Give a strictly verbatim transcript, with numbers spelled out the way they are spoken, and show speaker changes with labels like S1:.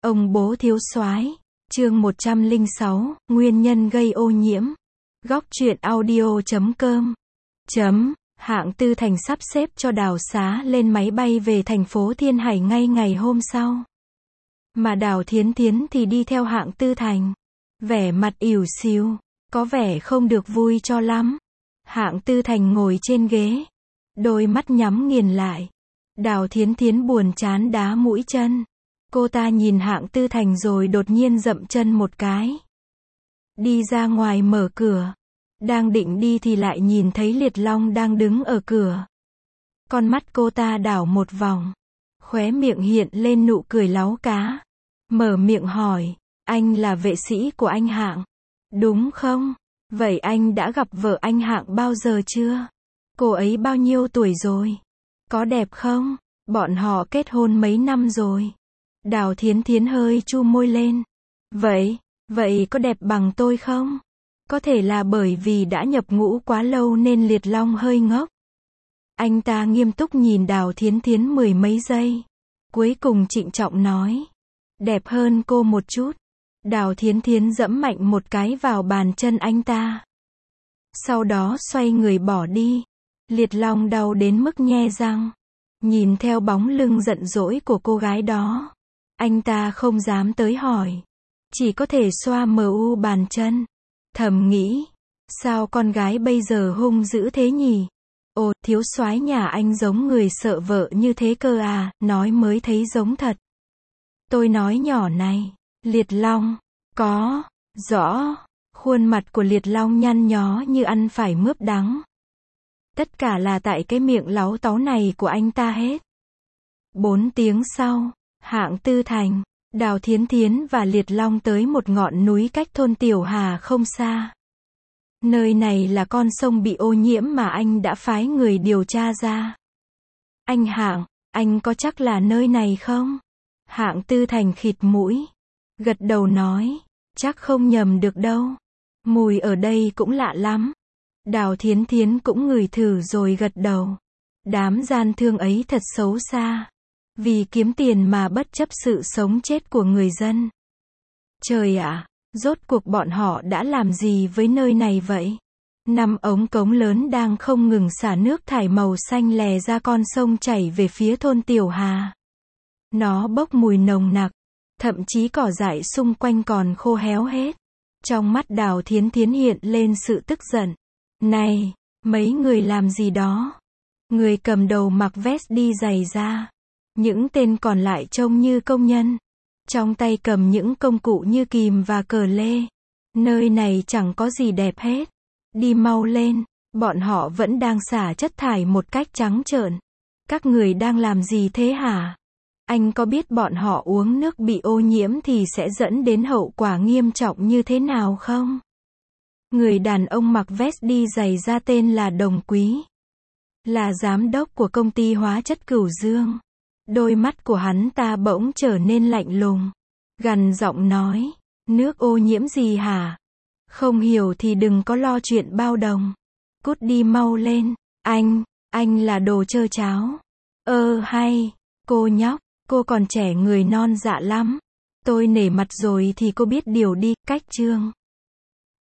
S1: Ông bố thiếu soái, chương một trăm lẻ sáu, nguyên nhân gây ô nhiễm. Góc truyện audio chấm com. Chấm, hạng Tư Thành sắp xếp cho Đào Xá lên máy bay về thành phố Thiên Hải ngay ngày hôm sau. Mà Đào Thiến Thiến thì đi theo hạng Tư Thành. Vẻ mặt ỉu xìu, có vẻ không được vui cho lắm. Hạng Tư Thành ngồi trên ghế, đôi mắt nhắm nghiền lại. Đào Thiến Thiến buồn chán đá mũi chân. Cô ta nhìn hạng Tư Thành rồi đột nhiên dậm chân một cái. Đi ra ngoài mở cửa. Đang định đi thì lại nhìn thấy Liệt Long đang đứng ở cửa. Con mắt cô ta đảo một vòng. Khóe miệng hiện lên nụ cười láu cá. Mở miệng hỏi, anh là vệ sĩ của anh Hạng, đúng không? Vậy anh đã gặp vợ anh Hạng bao giờ chưa? Cô ấy bao nhiêu tuổi rồi? Có đẹp không? Bọn họ kết hôn mấy năm rồi? Đào Thiến Thiến hơi chu môi lên. Vậy, vậy có đẹp bằng tôi không? Có thể là bởi vì đã nhập ngũ quá lâu nên Liệt Long hơi ngốc. Anh ta nghiêm túc nhìn Đào Thiến Thiến mười mấy giây. Cuối cùng trịnh trọng nói. Đẹp hơn cô một chút. Đào Thiến Thiến giẫm mạnh một cái vào bàn chân anh ta. Sau đó xoay người bỏ đi. Liệt Long đau đến mức nhe răng. Nhìn theo bóng lưng giận dỗi của cô gái đó. Anh ta không dám tới hỏi. Chỉ có thể xoa mờ u bàn chân. Thầm nghĩ. Sao con gái bây giờ hung dữ thế nhỉ? Ồ, thiếu soái nhà anh giống người sợ vợ như thế cơ à, nói mới thấy giống thật. Tôi nói nhỏ này. Liệt Long. Có. Rõ. Khuôn mặt của Liệt Long nhăn nhó như ăn phải mướp đắng. Tất cả là tại cái miệng láu táu này của anh ta hết. Bốn tiếng sau, hạng Tư Thành, Đào Thiến Thiến và Liệt Long tới một ngọn núi cách thôn Tiểu Hà không xa. Nơi này là con sông bị ô nhiễm mà anh đã phái người điều tra ra. Anh Hạng, anh có chắc là nơi này không? Hạng Tư Thành khịt mũi. Gật đầu nói, chắc không nhầm được đâu. Mùi ở đây cũng lạ lắm. Đào Thiến Thiến cũng ngửi thử rồi gật đầu. Đám gian thương ấy thật xấu xa. Vì kiếm tiền mà bất chấp sự sống chết của người dân. Trời ạ, rốt cuộc bọn họ đã làm gì với nơi này vậy? Năm ống cống lớn đang không ngừng xả nước thải màu xanh lè ra con sông chảy về phía thôn Tiểu Hà. Nó bốc mùi nồng nặc, thậm chí cỏ dại xung quanh còn khô héo hết. Trong mắt Đào Thiến Thiến hiện lên sự tức giận. Này, mấy người làm gì đó? Người cầm đầu mặc vest đi giày da. Những tên còn lại trông như công nhân. Trong tay cầm những công cụ như kìm và cờ lê. Nơi này chẳng có gì đẹp hết. Đi mau lên, bọn họ vẫn đang xả chất thải một cách trắng trợn. Các người đang làm gì thế hả? Anh có biết bọn họ uống nước bị ô nhiễm thì sẽ dẫn đến hậu quả nghiêm trọng như thế nào không? Người đàn ông mặc vest đi giày da tên là Đồng Quý. Là giám đốc của công ty hóa chất Cửu Dương. Đôi mắt của hắn ta bỗng trở nên lạnh lùng. Gằn giọng nói, nước ô nhiễm gì hả? Không hiểu thì đừng có lo chuyện bao đồng. Cút đi mau lên, anh, anh là đồ trơ cháo. Ơ hay, cô nhóc, cô còn trẻ người non dạ lắm. Tôi nể mặt rồi thì cô biết điều đi, cách chương.